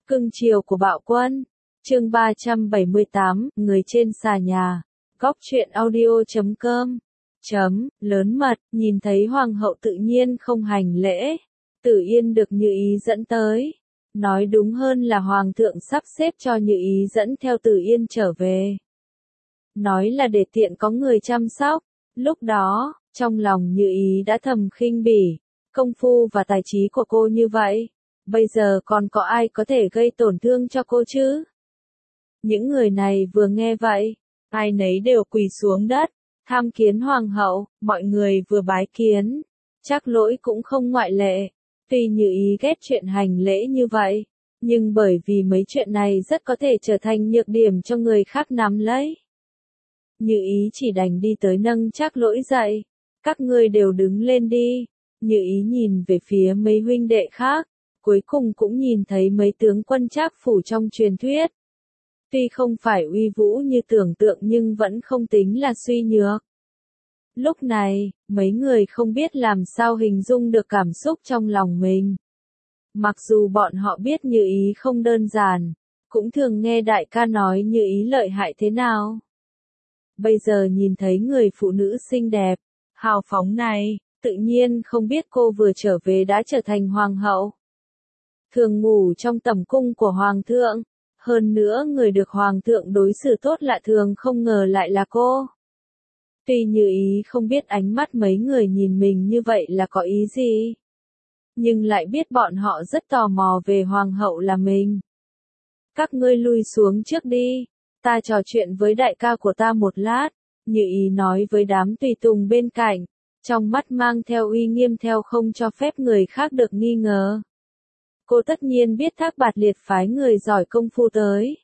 Cưng chiều của bạo quân. Chương 378, người trên xà nhà. Góc truyện audio.com. Lớn mật, nhìn thấy hoàng hậu tự nhiên không hành lễ. Tử Yên được Như Ý dẫn tới. Nói đúng hơn là hoàng thượng sắp xếp cho Như Ý dẫn theo Tử Yên trở về. Nói là để tiện có người chăm sóc. Lúc đó, trong lòng Như Ý đã thầm khinh bỉ. Công phu và tài trí của cô như vậy. Bây giờ còn có ai có thể gây tổn thương cho cô chứ? Những người này vừa nghe vậy, ai nấy đều quỳ xuống đất, tham kiến hoàng hậu, mọi người vừa bái kiến. Trác Lỗi cũng không ngoại lệ. Tuy Như Ý ghét chuyện hành lễ như vậy, nhưng bởi vì mấy chuyện này rất có thể trở thành nhược điểm cho người khác nắm lấy. Như Ý chỉ đành đi tới nâng Trác Lỗi dậy. Các ngươi đều đứng lên đi. Như Ý nhìn về phía mấy huynh đệ khác. Cuối cùng cũng nhìn thấy mấy tướng quân Trác phủ trong truyền thuyết. Tuy không phải uy vũ như tưởng tượng nhưng vẫn không tính là suy nhược. Lúc này, mấy người không biết làm sao hình dung được cảm xúc trong lòng mình. Mặc dù bọn họ biết Như Ý không đơn giản, cũng thường nghe đại ca nói Như Ý lợi hại thế nào. Bây giờ nhìn thấy người phụ nữ xinh đẹp, hào phóng này, tự nhiên không biết cô vừa trở về đã trở thành hoàng hậu. Thường ngủ trong tẩm cung của hoàng thượng, hơn nữa người được hoàng thượng đối xử tốt lạ thường không ngờ lại là cô. Tuy Như Ý không biết ánh mắt mấy người nhìn mình như vậy là có ý gì, nhưng lại biết bọn họ rất tò mò về hoàng hậu là mình. Các ngươi lui xuống trước đi, ta trò chuyện với đại ca của ta một lát, Như Ý nói với đám tùy tùng bên cạnh, trong mắt mang theo uy nghiêm theo không cho phép người khác được nghi ngờ. Cô tất nhiên biết Thác Bạt Liệt phái người giỏi công phu tới.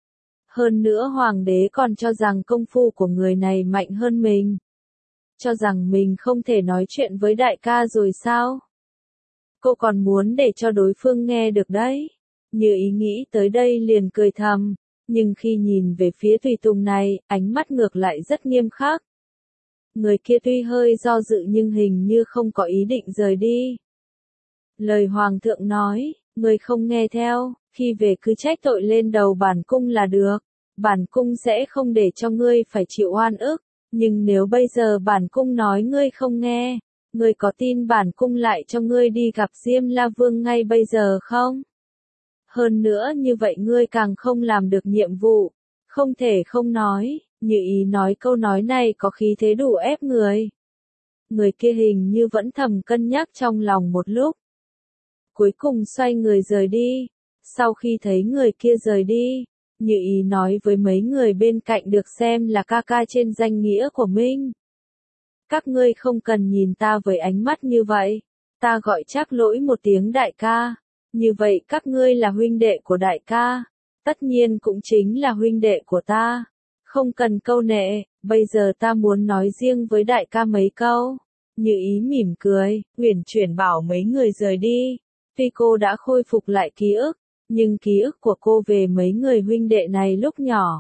Hơn nữa hoàng đế còn cho rằng công phu của người này mạnh hơn mình. Cho rằng mình không thể nói chuyện với đại ca rồi sao? Cô còn muốn để cho đối phương nghe được đấy. Như Ý nghĩ tới đây liền cười thầm, nhưng khi nhìn về phía tùy tùng này, ánh mắt ngược lại rất nghiêm khắc. Người kia tuy hơi do dự nhưng hình như không có ý định rời đi. Lời hoàng thượng nói, người không nghe theo, khi về cứ trách tội lên đầu bản cung là được. Bản cung sẽ không để cho ngươi phải chịu oan ức, nhưng nếu bây giờ bản cung nói ngươi không nghe, ngươi có tin bản cung lại cho ngươi đi gặp Diêm La Vương ngay bây giờ không? Hơn nữa như vậy ngươi càng không làm được nhiệm vụ, không thể không nói. Như Ý nói câu nói này có khí thế đủ ép người. Người kia hình như vẫn thầm cân nhắc trong lòng một lúc. Cuối cùng xoay người rời đi. Sau khi thấy người kia rời đi, Như Ý nói với mấy người bên cạnh được xem là ca ca trên danh nghĩa của Minh. Các ngươi không cần nhìn ta với ánh mắt như vậy. Ta gọi Trác Lỗi một tiếng đại ca. Như vậy các ngươi là huynh đệ của đại ca. Tất nhiên cũng chính là huynh đệ của ta. Không cần câu nệ, bây giờ ta muốn nói riêng với đại ca mấy câu. Như Ý mỉm cười, uyển chuyển bảo mấy người rời đi. Tuy cô đã khôi phục lại ký ức, nhưng ký ức của cô về mấy người huynh đệ này lúc nhỏ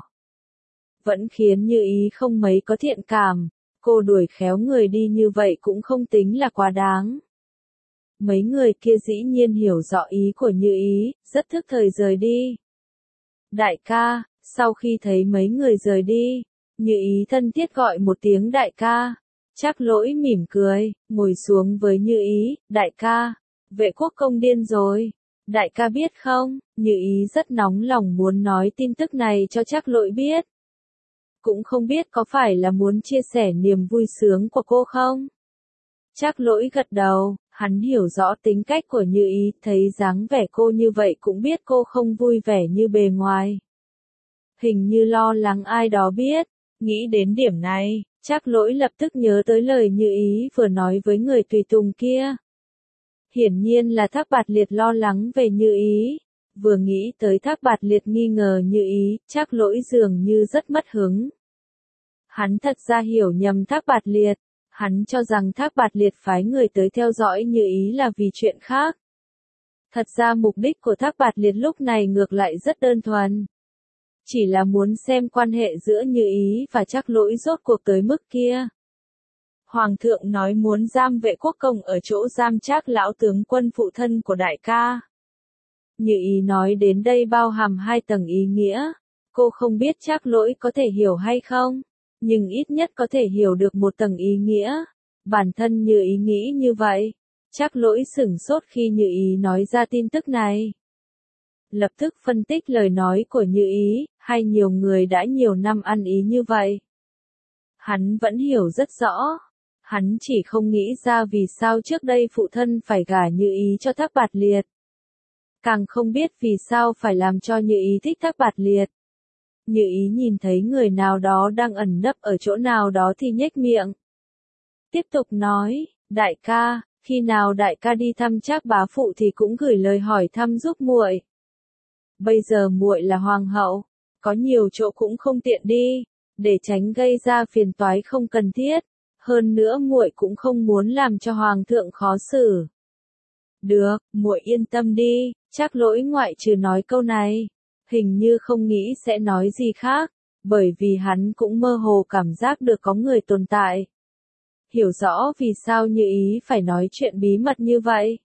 vẫn khiến Như Ý không mấy có thiện cảm. Cô đuổi khéo người đi như vậy cũng không tính là quá đáng. Mấy người kia dĩ nhiên hiểu rõ ý của Như Ý, rất thức thời rời đi. Đại ca, sau khi thấy mấy người rời đi, Như Ý thân thiết gọi một tiếng đại ca. Trác Lỗi mỉm cười, ngồi xuống với Như Ý, đại ca, Vệ Quốc công điên rồi. Đại ca biết không? Như Ý rất nóng lòng muốn nói tin tức này cho Trác Lỗi biết. Cũng không biết có phải là muốn chia sẻ niềm vui sướng của cô không? Trác Lỗi gật đầu, hắn hiểu rõ tính cách của Như Ý, thấy dáng vẻ cô như vậy cũng biết cô không vui vẻ như bề ngoài. Hình như lo lắng ai đó biết. Nghĩ đến điểm này, Trác Lỗi lập tức nhớ tới lời Như Ý vừa nói với người tùy tùng kia. Hiển nhiên là Thác Bạt Liệt lo lắng về Như Ý. Vừa nghĩ tới Thác Bạt Liệt nghi ngờ Như Ý, Trác Lỗi dường như rất mất hứng. Hắn thật ra hiểu nhầm Thác Bạt Liệt. Hắn cho rằng Thác Bạt Liệt phái người tới theo dõi Như Ý là vì chuyện khác. Thật ra mục đích của Thác Bạt Liệt lúc này ngược lại rất đơn thuần. Chỉ là muốn xem quan hệ giữa Như Ý và Trác Lỗi rốt cuộc tới mức kia. Hoàng thượng nói muốn giam Vệ Quốc công ở chỗ giam Trác lão tướng quân phụ thân của đại ca. Như ý nói đến đây bao hàm hai tầng ý nghĩa. Cô không biết Trác Lỗi có thể hiểu hay không, nhưng ít nhất có thể hiểu được một tầng ý nghĩa. Bản thân Như ý nghĩ như vậy. Trác Lỗi sửng sốt khi Như ý nói ra tin tức này. Lập tức phân tích lời nói của Như ý, hay nhiều người đã nhiều năm ăn ý như vậy. Hắn vẫn hiểu rất rõ. Hắn chỉ không nghĩ ra vì sao trước đây phụ thân phải gả Như ý cho Thác Bạt Liệt. Càng không biết vì sao phải làm cho Như ý thích Thác Bạt Liệt. Như ý nhìn thấy người nào đó đang ẩn nấp ở chỗ nào đó thì nhếch miệng. Tiếp tục nói, đại ca, khi nào đại ca đi thăm Trác bá phụ thì cũng gửi lời hỏi thăm giúp muội. Bây giờ muội là hoàng hậu, có nhiều chỗ cũng không tiện đi, để tránh gây ra phiền toái không cần thiết. Hơn nữa muội cũng không muốn làm cho hoàng thượng khó xử. Được, muội yên tâm đi. Trác Lỗi ngoại trừ nói câu này, hình như không nghĩ sẽ nói gì khác, bởi vì hắn cũng mơ hồ cảm giác được có người tồn tại. Hiểu rõ vì sao Như ý phải nói chuyện bí mật như vậy.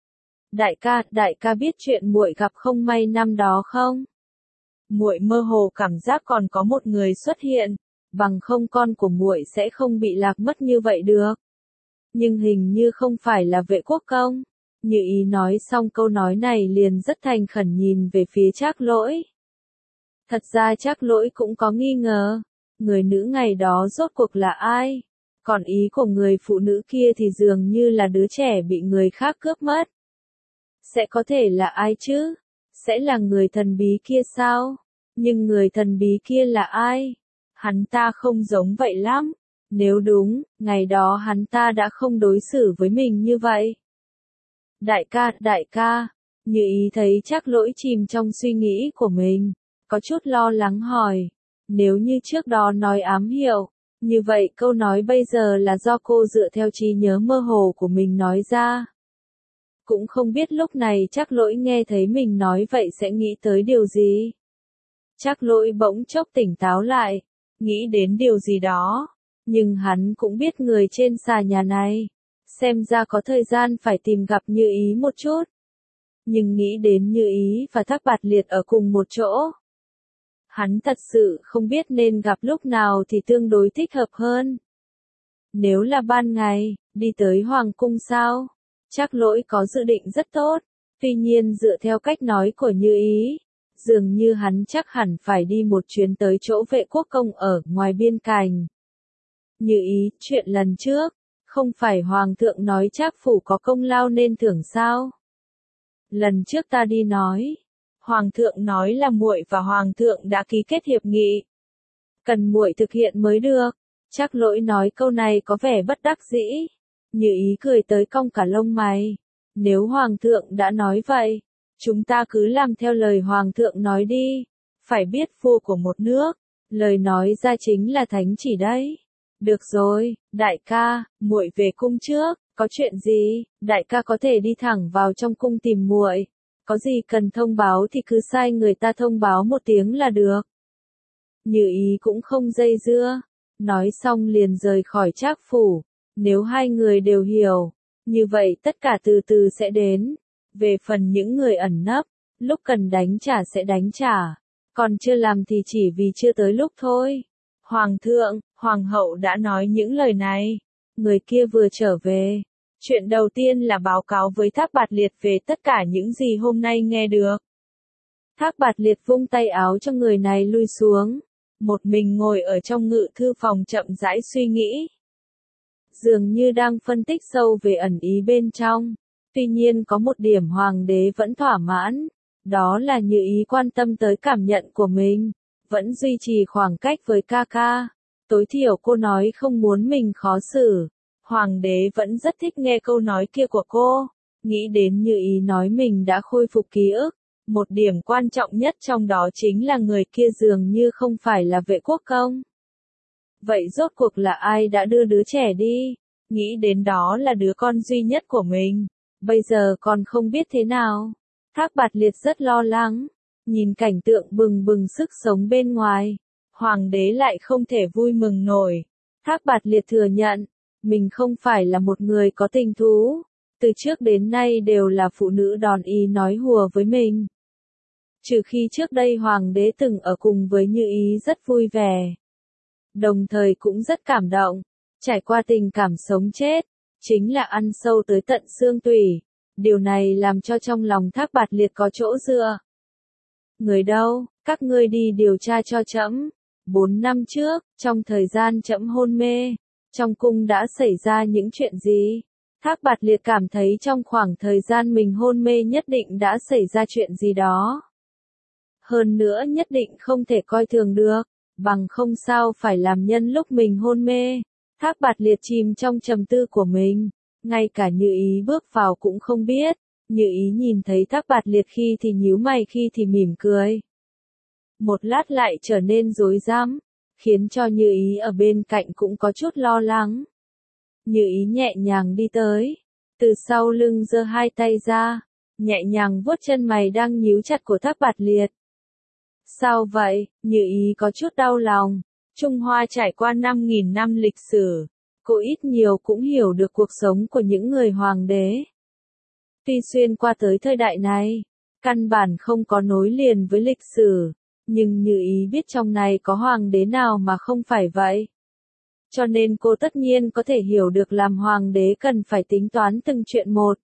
Đại ca biết chuyện muội gặp không may năm đó không? Muội mơ hồ cảm giác còn có một người xuất hiện, bằng không con của muội sẽ không bị lạc mất như vậy được. Nhưng hình như không phải là Vệ Quốc Công. Như ý nói xong câu nói này liền rất thành khẩn nhìn về phía Trác Lỗi. Thật ra Trác Lỗi cũng có nghi ngờ, người nữ ngày đó rốt cuộc là ai? Còn ý của người phụ nữ kia thì dường như là đứa trẻ bị người khác cướp mất. Sẽ có thể là ai chứ? Sẽ là người thần bí kia sao? Nhưng người thần bí kia là ai? Hắn ta không giống vậy lắm. Nếu đúng, ngày đó hắn ta đã không đối xử với mình như vậy. Đại ca, Như ý thấy Trác Lỗi chìm trong suy nghĩ của mình, có chút lo lắng hỏi, nếu như trước đó nói ám hiệu, như vậy câu nói bây giờ là do cô dựa theo trí nhớ mơ hồ của mình nói ra. Cũng không biết lúc này Trác Lỗi nghe thấy mình nói vậy sẽ nghĩ tới điều gì. Trác Lỗi bỗng chốc tỉnh táo lại, nghĩ đến điều gì đó, nhưng hắn cũng biết người trên xà nhà này, xem ra có thời gian phải tìm gặp Như ý một chút. Nhưng nghĩ đến Như ý và Thác Bạt Liệt ở cùng một chỗ, hắn thật sự không biết nên gặp lúc nào thì tương đối thích hợp hơn. Nếu là ban ngày, đi tới Hoàng cung sao? Trác Lỗi có dự định rất tốt, tuy nhiên dựa theo cách nói của Như ý, dường như hắn chắc hẳn phải đi một chuyến tới chỗ Vệ Quốc Công ở ngoài biên cảnh. Như ý, chuyện lần trước, không phải Hoàng thượng nói Trác phủ có công lao nên thưởng sao? Lần trước ta đi nói, Hoàng thượng nói là muội và Hoàng thượng đã ký kết hiệp nghị. Cần muội thực hiện mới được. Trác Lỗi nói câu này có vẻ bất đắc dĩ. Như ý cười tới cong cả lông mày. Nếu Hoàng thượng đã nói vậy, chúng ta cứ làm theo lời Hoàng thượng nói đi. Phải biết vua của một nước, lời nói ra chính là thánh chỉ đấy. Được rồi, đại ca, muội về cung trước, có chuyện gì, đại ca có thể đi thẳng vào trong cung tìm muội. Có gì cần thông báo thì cứ sai người ta thông báo một tiếng là được. Như ý cũng không dây dưa, nói xong liền rời khỏi Trác phủ. Nếu hai người đều hiểu, như vậy tất cả từ từ sẽ đến. Về phần những người ẩn nấp, lúc cần đánh trả sẽ đánh trả, còn chưa làm thì chỉ vì chưa tới lúc thôi. Hoàng thượng, hoàng hậu đã nói những lời này. Người kia vừa trở về. Chuyện đầu tiên là báo cáo với Thác Bạt Liệt về tất cả những gì hôm nay nghe được. Thác Bạt Liệt vung tay áo cho người này lui xuống. Một mình ngồi ở trong ngự thư phòng chậm rãi suy nghĩ. Dường như đang phân tích sâu về ẩn ý bên trong. Tuy nhiên có một điểm hoàng đế vẫn thỏa mãn. Đó là Như ý quan tâm tới cảm nhận của mình. Vẫn duy trì khoảng cách với ca ca. Tối thiểu cô nói không muốn mình khó xử. Hoàng đế vẫn rất thích nghe câu nói kia của cô. Nghĩ đến Như ý nói mình đã khôi phục ký ức. Một điểm quan trọng nhất trong đó chính là người kia dường như không phải là Vệ Quốc Công. Vậy rốt cuộc là ai đã đưa đứa trẻ đi? Nghĩ đến đó là đứa con duy nhất của mình. Bây giờ còn không biết thế nào. Thác Bạt Liệt rất lo lắng. Nhìn cảnh tượng bừng bừng sức sống bên ngoài. Hoàng đế lại không thể vui mừng nổi. Thác Bạt Liệt thừa nhận. Mình không phải là một người có tình thú. Từ trước đến nay đều là phụ nữ đòn ý nói hùa với mình. Trừ khi trước đây hoàng đế từng ở cùng với Như Ý rất vui vẻ. Đồng thời cũng rất cảm động, trải qua tình cảm sống chết, chính là ăn sâu tới tận xương tủy. Điều này làm cho trong lòng Thác Bạt Liệt có chỗ dựa. Người đâu, các ngươi đi điều tra cho trẫm. 4 năm trước, trong thời gian trẫm hôn mê, trong cung đã xảy ra những chuyện gì? Thác Bạt Liệt cảm thấy trong khoảng thời gian mình hôn mê nhất định đã xảy ra chuyện gì đó. Hơn nữa nhất định không thể coi thường được, bằng không sao phải làm nhân lúc mình hôn mê. Thác Bạt Liệt chìm trong trầm tư của mình, ngay cả Như Ý bước vào cũng không biết. Như Ý nhìn thấy Thác Bạt Liệt khi thì nhíu mày khi thì mỉm cười. Một lát lại trở nên rối rắm, khiến cho Như Ý ở bên cạnh cũng có chút lo lắng. Như Ý nhẹ nhàng đi tới, từ sau lưng giơ hai tay ra, nhẹ nhàng vuốt chân mày đang nhíu chặt của Thác Bạt Liệt. Sao vậy? Như Ý có chút đau lòng. Trung Hoa trải qua 5.000 năm lịch sử, cô ít nhiều cũng hiểu được cuộc sống của những người hoàng đế. Tuy xuyên qua tới thời đại này, căn bản không có nối liền với lịch sử, nhưng Như Ý biết trong này có hoàng đế nào mà không phải vậy. Cho nên cô tất nhiên có thể hiểu được làm hoàng đế cần phải tính toán từng chuyện một.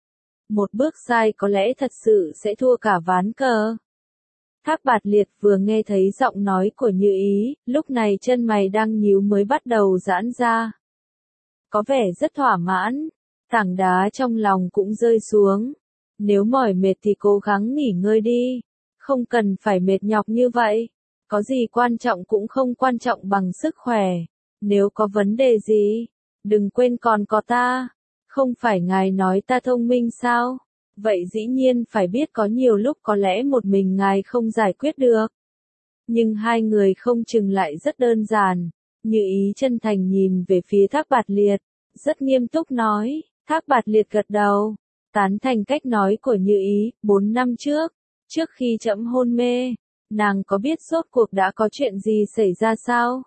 Một bước sai có lẽ thật sự sẽ thua cả ván cờ. Thác Bạt Liệt vừa nghe thấy giọng nói của Như Ý, lúc này chân mày đang nhíu mới bắt đầu giãn ra. Có vẻ rất thỏa mãn, tảng đá trong lòng cũng rơi xuống. Nếu mỏi mệt thì cố gắng nghỉ ngơi đi, không cần phải mệt nhọc như vậy. Có gì quan trọng cũng không quan trọng bằng sức khỏe. Nếu có vấn đề gì, đừng quên còn có ta. Không phải ngài nói ta thông minh sao? Vậy dĩ nhiên phải biết có nhiều lúc có lẽ một mình ngài không giải quyết được. Nhưng hai người không chừng lại rất đơn giản. Như Ý chân thành nhìn về phía Thác Bạt Liệt, rất nghiêm túc nói. Thác Bạt Liệt gật đầu, tán thành cách nói của Như Ý. 4 năm trước khi trẫm hôn mê, nàng có biết rốt cuộc đã có chuyện gì xảy ra sao?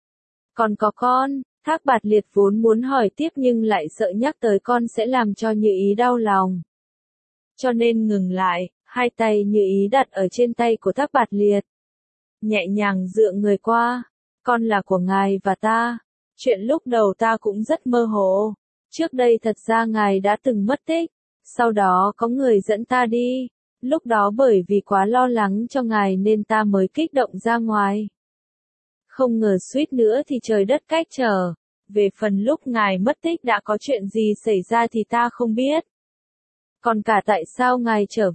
Còn có con. Thác Bạt Liệt vốn muốn hỏi tiếp nhưng lại sợ nhắc tới con sẽ làm cho Như Ý đau lòng. Cho nên ngừng lại, hai tay Như Ý đặt ở trên tay của Thác Bạt Liệt. Nhẹ nhàng dựa người qua, con là của ngài và ta. Chuyện lúc đầu ta cũng rất mơ hồ. Trước đây thật ra ngài đã từng mất tích, sau đó có người dẫn ta đi. Lúc đó bởi vì quá lo lắng cho ngài nên ta mới kích động ra ngoài. Không ngờ suýt nữa thì trời đất cách trở. Về phần lúc ngài mất tích đã có chuyện gì xảy ra thì ta không biết. Còn cả tại sao ngài trở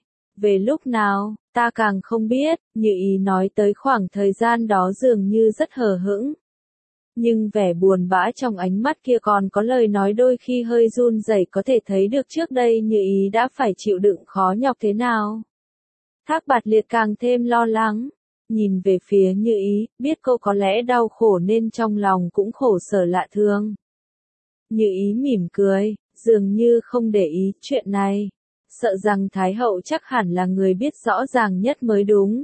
về lúc nào, ta càng không biết. Như Ý nói tới khoảng thời gian đó dường như rất hờ hững. Nhưng vẻ buồn bã trong ánh mắt kia còn có lời nói đôi khi hơi run rẩy, có thể thấy được trước đây Như Ý đã phải chịu đựng khó nhọc thế nào. Thác Bạt Liệt càng thêm lo lắng, nhìn về phía Như Ý, biết cô có lẽ đau khổ nên trong lòng cũng khổ sở lạ thường. Như Ý mỉm cười, dường như không để ý chuyện này, sợ rằng Thái hậu chắc hẳn là người biết rõ ràng nhất mới đúng.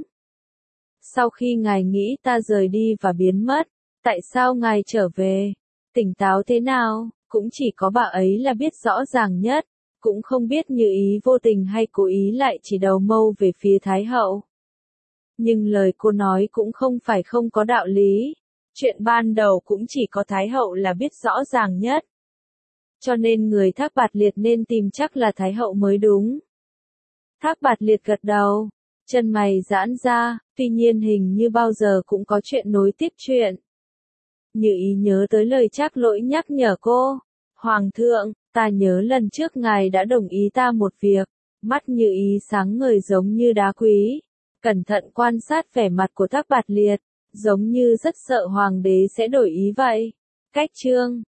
Sau khi ngài nghĩ ta rời đi và biến mất, tại sao ngài trở về? Tỉnh táo thế nào, cũng chỉ có bà ấy là biết rõ ràng nhất, cũng không biết Như Ý vô tình hay cố ý lại chỉ đầu mâu về phía Thái hậu. Nhưng lời cô nói cũng không phải không có đạo lý, chuyện ban đầu cũng chỉ có Thái hậu là biết rõ ràng nhất. Cho nên người Thác Bạt Liệt nên tìm chắc là Thái hậu mới đúng. Thác Bạt Liệt gật đầu, chân mày giãn ra, tuy nhiên hình như bao giờ cũng có chuyện nối tiếp chuyện. Như Ý nhớ tới lời Trác Lỗi nhắc nhở cô. Hoàng thượng, ta nhớ lần trước ngài đã đồng ý ta một việc. Mắt Như Ý sáng ngời giống như đá quý. Cẩn thận quan sát vẻ mặt của Thác Bạt Liệt, giống như rất sợ hoàng đế sẽ đổi ý vậy. Cách chương